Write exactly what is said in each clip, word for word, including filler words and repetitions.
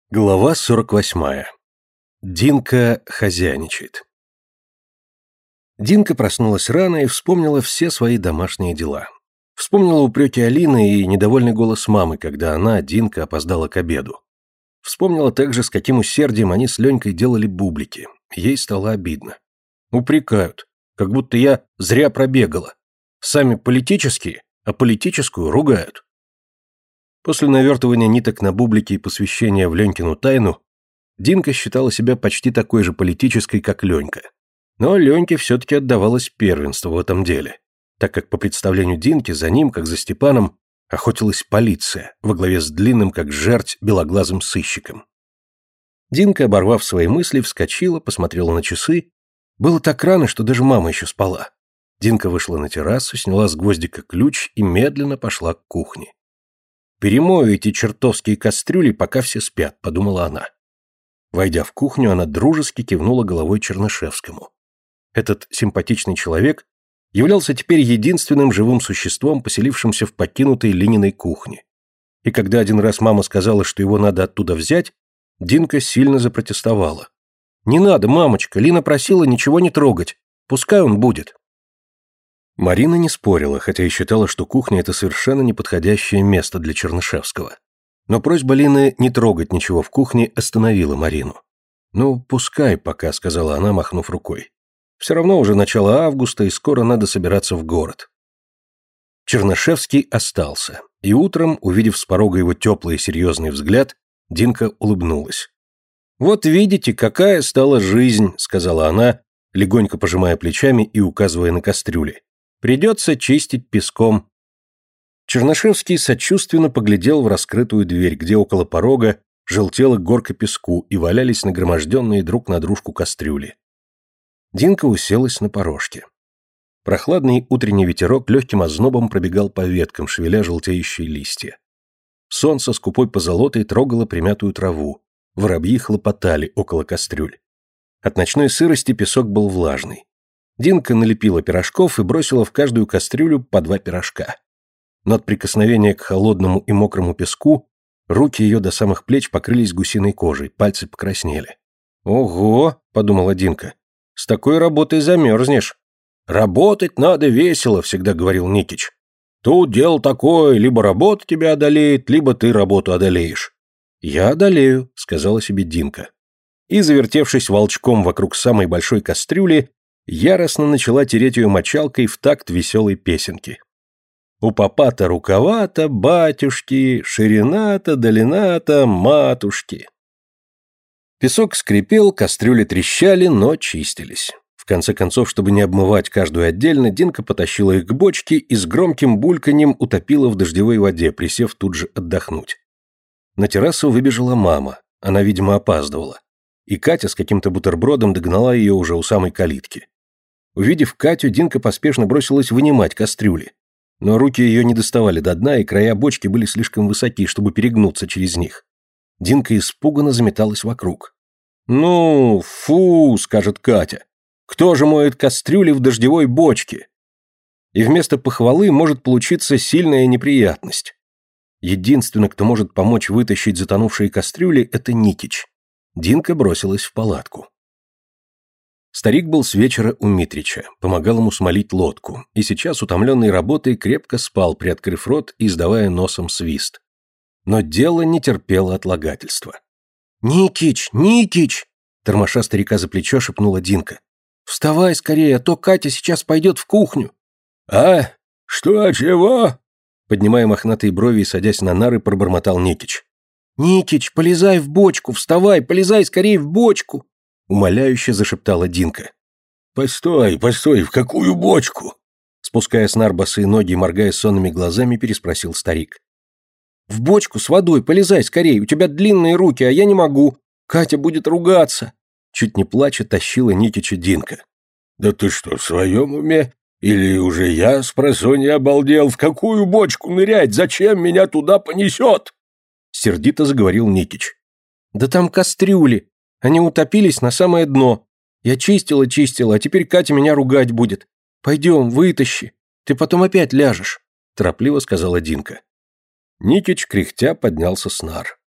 Глава сорок восьмая. Динка хозяйничает. Динка проснулась рано и вспомнила все свои домашние дела. Вспомнила упреки Алины и недовольный голос мамы, когда она, Динка, опоздала к обеду. Вспомнила также, с каким усердием они с Ленькой делали бублики. Ей стало обидно. Упрекают, как будто я зря пробегала. Сами политические, а политическую ругают. После навертывания ниток на бублики и посвящения в Ленькину тайну, Динка считала себя почти такой же политической, как Ленька. Но Леньке все-таки отдавалось первенство в этом деле, так как по представлению Динки за ним, как за Степаном, охотилась полиция, во главе с длинным, как жерть, белоглазым сыщиком. Динка, оборвав свои мысли, вскочила, посмотрела на часы. Было так рано, что даже мама еще спала. Динка вышла на террасу, сняла с гвоздика ключ и медленно пошла к кухне. «Перемою эти чертовские кастрюли, пока все спят», — подумала она. Войдя в кухню, она дружески кивнула головой Чернышевскому. Этот симпатичный человек являлся теперь единственным живым существом, поселившимся в покинутой Лининой кухне. И когда один раз мама сказала, что его надо оттуда взять, Динка сильно запротестовала. «Не надо, мамочка, Лина просила ничего не трогать. Пускай он будет». Марина не спорила, хотя и считала, что кухня – это совершенно неподходящее место для Чернышевского. Но просьба Лины не трогать ничего в кухне остановила Марину. «Ну, пускай пока», – сказала она, махнув рукой. «Все равно уже начало августа, и скоро надо собираться в город». Чернышевский остался, и утром, увидев с порога его теплый и серьезный взгляд, Динка улыбнулась. «Вот видите, какая стала жизнь», – сказала она, легонько пожимая плечами и указывая на кастрюли. «Придется чистить песком». Чернышевский сочувственно поглядел в раскрытую дверь, где около порога желтела горка песку и валялись нагроможденные друг на дружку кастрюли. Динка уселась на порожке. Прохладный утренний ветерок легким ознобом пробегал по веткам, шевеля желтеющие листья. Солнце скупой позолотой трогало примятую траву, воробьи хлопотали около кастрюль. От ночной сырости песок был влажный. Динка налепила пирожков и бросила в каждую кастрюлю по два пирожка. Но от прикосновения к холодному и мокрому песку руки ее до самых плеч покрылись гусиной кожей, пальцы покраснели. «Ого!» — подумала Динка. «С такой работой замерзнешь». «Работать надо весело», — всегда говорил Никич. «Тут дело такое, либо работа тебя одолеет, либо ты работу одолеешь». «Я одолею», — сказала себе Динка. И, завертевшись волчком вокруг самой большой кастрюли, яростно начала тереть ее мочалкой в такт веселой песенки. «У попа-то рукава-то, батюшки, ширина-то, долина-то, матушки». Песок скрипел, кастрюли трещали, но чистились. В конце концов, чтобы не обмывать каждую отдельно, Динка потащила их к бочке и с громким бульканьем утопила в дождевой воде, присев тут же отдохнуть. На террасу выбежала мама, она, видимо, опаздывала. И Катя с каким-то бутербродом догнала ее уже у самой калитки. Увидев Катю, Динка поспешно бросилась вынимать кастрюли. Но руки ее не доставали до дна, и края бочки были слишком высоки, чтобы перегнуться через них. Динка испуганно заметалась вокруг. «Ну, фу», — скажет Катя, — «кто же моет кастрюли в дождевой бочке?» И вместо похвалы может получиться сильная неприятность. Единственный, кто может помочь вытащить затонувшие кастрюли, это Никич. Динка бросилась в палатку. Старик был с вечера у Митрича, помогал ему смолить лодку, и сейчас, утомленный работой, крепко спал, приоткрыв рот и издавая носом свист. Но дело не терпело отлагательства. «Никич! Никич!» Тормоша старика за плечо шепнула Динка. «Вставай скорее, а то Катя сейчас пойдет в кухню». «А? Что, чего?» Поднимая мохнатые брови и садясь на нары, пробормотал Никич. «Никич, полезай в бочку, вставай, полезай скорее в бочку!» Умоляюще зашептала Динка. «Постой, постой, в какую бочку?» Спуская с нар босые ноги и моргая сонными глазами, переспросил старик. «В бочку с водой, полезай скорее, у тебя длинные руки, а я не могу. Катя будет ругаться!» Чуть не плача тащила Никича Динка. «Да ты что, в своем уме? Или уже я спросонья обалдел? В какую бочку нырять? Зачем меня туда понесет?» Сердито заговорил Никич. «Да там кастрюли. Они утопились на самое дно. Я чистила-чистила, а теперь Катя меня ругать будет. Пойдем, вытащи. Ты потом опять ляжешь», – торопливо сказала Динка. Никич, кряхтя, поднялся с нар.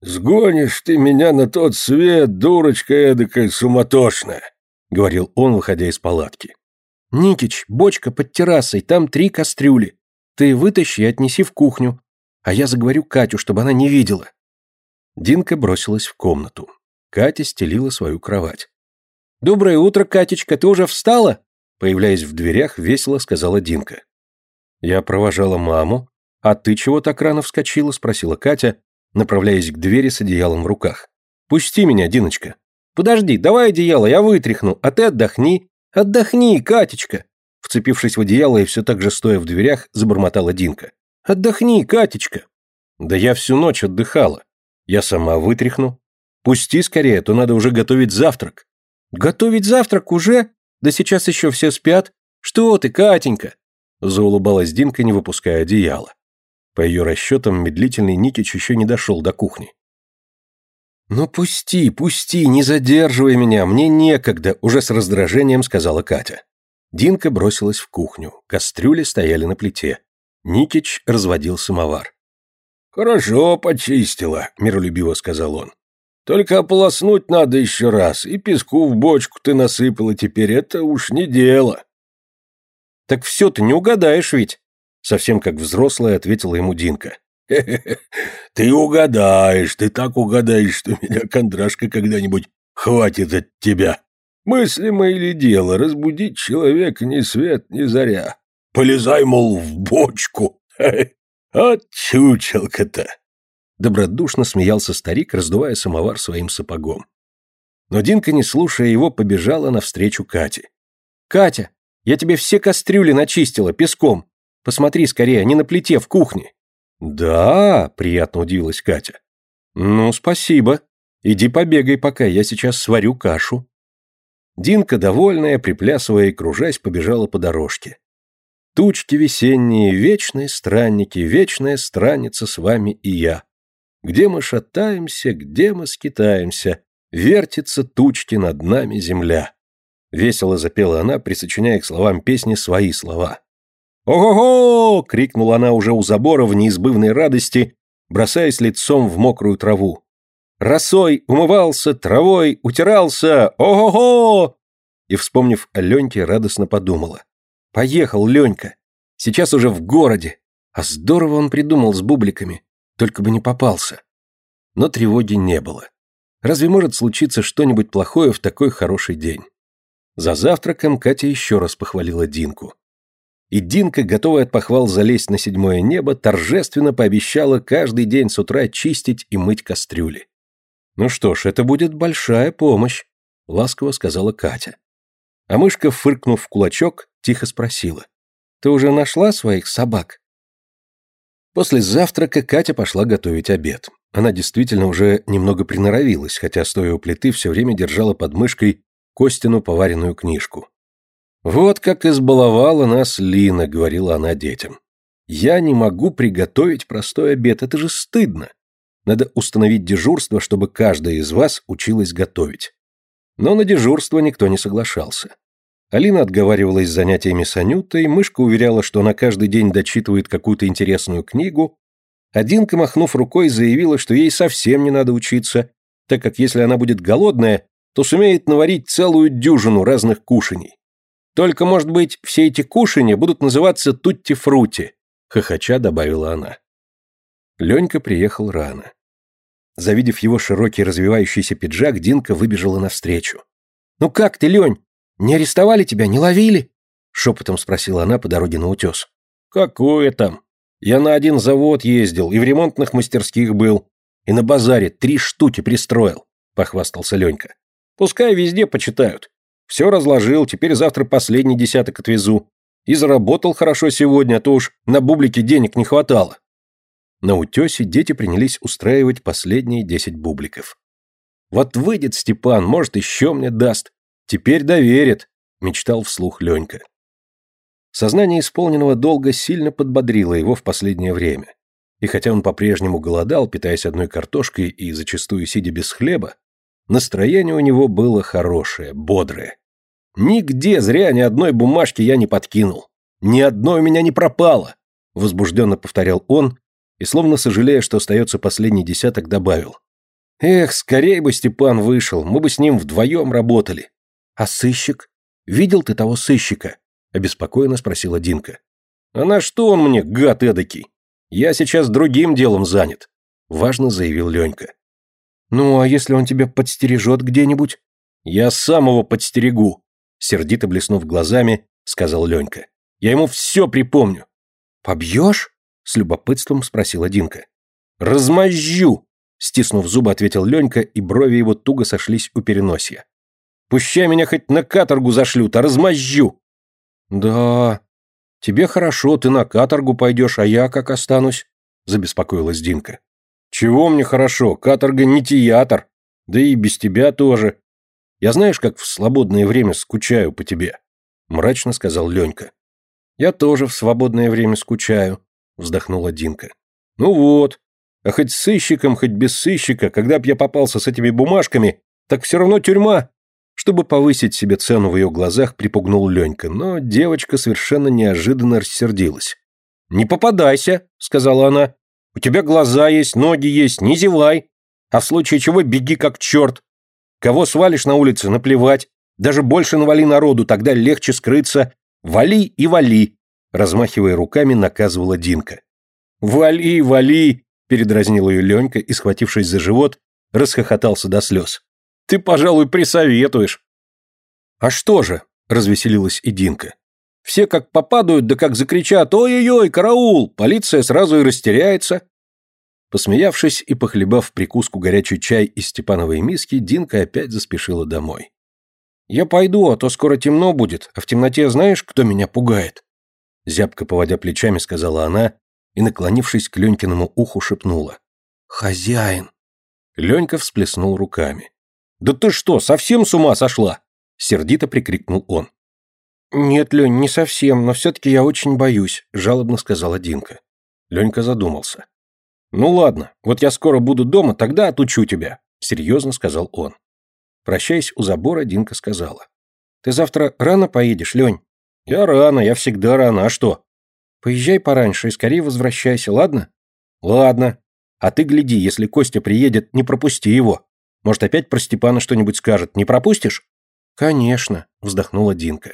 «Сгонишь ты меня на тот свет, дурочка эдакая суматошная», — говорил он, выходя из палатки. «Никич, бочка под террасой, там три кастрюли. Ты вытащи и отнеси в кухню, а я заговорю Катю, чтобы она не видела». Динка бросилась в комнату. Катя стелила свою кровать. «Доброе утро, Катечка, ты уже встала?» Появляясь в дверях, весело сказала Динка. «Я провожала маму. А ты чего так рано вскочила?» — спросила Катя, направляясь к двери с одеялом в руках. «Пусти меня, Диночка». «Подожди, давай одеяло, я вытряхну, а ты отдохни». «Отдохни, Катечка!» Вцепившись в одеяло и все так же стоя в дверях, забормотала Динка. «Отдохни, Катечка!» «Да я всю ночь отдыхала. Я сама вытряхну. Пусти скорее, а то надо уже готовить завтрак». «Готовить завтрак уже? Да сейчас еще все спят. Что ты, Катенька?» Заулыбалась Динка, не выпуская одеяла. По ее расчетам, медлительный Никич еще не дошел до кухни. «Ну пусти, пусти, не задерживай меня, мне некогда», уже с раздражением сказала Катя. Динка бросилась в кухню, кастрюли стояли на плите. Никич разводил самовар. «Хорошо почистила», — миролюбиво сказал он. «Только ополоснуть надо еще раз, и песку в бочку ты насыпала теперь, это уж не дело». «Так все ты не угадаешь ведь», — совсем как взрослая ответила ему Динка. «Хе-хе-хе, ты угадаешь, ты так угадаешь, что меня, Кондрашка, когда-нибудь хватит от тебя. Мыслимо или дело, разбудить человека ни свет, ни заря. Полезай, мол, в бочку. От чучелка-то!» Добродушно смеялся старик, раздувая самовар своим сапогом. Но Динка, не слушая его, побежала навстречу Кате. «Катя, я тебе все кастрюли начистила песком. Посмотри скорее, они на плите в кухне». «Да», — приятно удивилась Катя. «Ну, спасибо. Иди побегай пока, я сейчас сварю кашу». Динка, довольная, приплясывая и кружась, побежала по дорожке. «Тучки весенние, вечные странники, вечная странница с вами и я. Где мы шатаемся, где мы скитаемся, вертится тучки над нами земля». Весело запела она, присочиняя к словам песни свои слова. «Ого-го!» — крикнула она уже у забора в неизбывной радости, бросаясь лицом в мокрую траву. «Росой умывался, травой утирался! Ого-го!» И, вспомнив о Леньке, радостно подумала. «Поехал Ленька! Сейчас уже в городе! А здорово он придумал с бубликами, только бы не попался!» Но тревоги не было. Разве может случиться что-нибудь плохое в такой хороший день? За завтраком Катя еще раз похвалила Динку. И Динка, готовая от похвал залезть на седьмое небо, торжественно пообещала каждый день с утра чистить и мыть кастрюли. «Ну что ж, это будет большая помощь», — ласково сказала Катя. А мышка, фыркнув в кулачок, тихо спросила. «Ты уже нашла своих собак?» После завтрака Катя пошла готовить обед. Она действительно уже немного приноровилась, хотя, стоя у плиты, все время держала под мышкой Костину поваренную книжку. «Вот как избаловала нас Лина», — говорила она детям. «Я не могу приготовить простой обед, это же стыдно. Надо установить дежурство, чтобы каждая из вас училась готовить». Но на дежурство никто не соглашался. Алина отговаривалась с занятиями с Анютой, мышка уверяла, что она каждый день дочитывает какую-то интересную книгу, а Динка, махнув рукой, заявила, что ей совсем не надо учиться, так как если она будет голодная, то сумеет наварить целую дюжину разных кушаний. Только, может быть, все эти кушанья будут называться тутти-фрути, хохоча добавила она. Ленька приехал рано. Завидев его широкий развивающийся пиджак, Динка выбежала навстречу. «Ну как ты, Лень? Не арестовали тебя, не ловили?» Шепотом спросила она по дороге на утес. «Какое там? Я на один завод ездил и в ремонтных мастерских был, и на базаре три штуки пристроил», похвастался Ленька. «Пускай везде почитают. Все разложил, теперь завтра последний десяток отвезу. И заработал хорошо сегодня, а то уж на бублике денег не хватало». На утесе дети принялись устраивать последние десять бубликов. «Вот выйдет Степан, может, еще мне даст. Теперь доверит», — мечтал вслух Ленька. Сознание исполненного долга сильно подбодрило его в последнее время. И хотя он по-прежнему голодал, питаясь одной картошкой и зачастую сидя без хлеба, настроение у него было хорошее, бодрое. «Нигде зря ни одной бумажки я не подкинул. Ни одной у меня не пропало», — возбужденно повторял он, и, словно сожалея, что остается последний десяток, добавил. Эх, скорее бы Степан вышел, мы бы с ним вдвоем работали. А сыщик? Видел ты того сыщика? Обеспокоенно спросила Динка. А на что он мне, гад эдакий? Я сейчас другим делом занят, важно заявил Ленька. Ну, а если он тебя подстережет где-нибудь? Я сам его подстерегу, сердито блеснув глазами, сказал Ленька. Я ему все припомню. Побьешь? С любопытством спросила Динка. Размозжу! Стиснув зубы, ответил Ленька, и брови его туго сошлись у переносия. Пущай меня хоть на каторгу зашлют, а размозжу! Да, тебе хорошо, ты на каторгу пойдешь, а я как останусь? Забеспокоилась Динка. Чего мне хорошо, каторга не театр, да и без тебя тоже. Я знаешь, как в свободное время скучаю по тебе, мрачно сказал Ленька. Я тоже в свободное время скучаю, вздохнула Динка. Ну вот, а хоть с сыщиком, хоть без сыщика, когда б я попался с этими бумажками, так все равно тюрьма. Чтобы повысить себе цену в ее глазах, припугнул Ленька, но девочка совершенно неожиданно рассердилась. «Не попадайся», — сказала она. «У тебя глаза есть, ноги есть, не зевай. А в случае чего беги как черт. Кого свалишь на улице, наплевать. Даже больше навали народу, тогда легче скрыться. Вали и вали», — размахивая руками, наказывала Динка. «Вали, вали», — передразнил ее Ленька и, схватившись за живот, расхохотался до слез. «Ты, пожалуй, присоветуешь». «А что же?» — развеселилась и Динка. «Все как попадают, да как закричат: ой-ой-ой, караул! Полиция сразу и растеряется». Посмеявшись и похлебав прикуску горячий чай из степановой миски, Динка опять заспешила домой. «Я пойду, а то скоро темно будет, а в темноте знаешь, кто меня пугает?» Зябко поводя плечами, сказала она и, наклонившись к Ленькиному уху, шепнула. «Хозяин!» Ленька всплеснул руками. «Да ты что, совсем с ума сошла?» — сердито прикрикнул он. «Нет, Лень, не совсем, но все-таки я очень боюсь», — жалобно сказала Динка. Ленька задумался. «Ну ладно, вот я скоро буду дома, тогда отучу тебя», — серьезно сказал он. Прощаясь у забора, Динка сказала. «Ты завтра рано поедешь, Лень?» «Я рано, я всегда рано, а что?» «Поезжай пораньше и скорее возвращайся, ладно?» «Ладно. А ты гляди, если Костя приедет, не пропусти его. Может, опять про Степана что-нибудь скажет, не пропустишь?» «Конечно», — вздохнула Динка.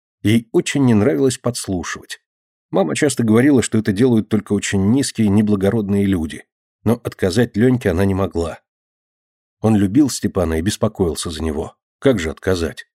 Ей очень не нравилось подслушивать. Мама часто говорила, что это делают только очень низкие, неблагородные люди. Но отказать Леньке она не могла. Он любил Степана и беспокоился за него. Как же отказать?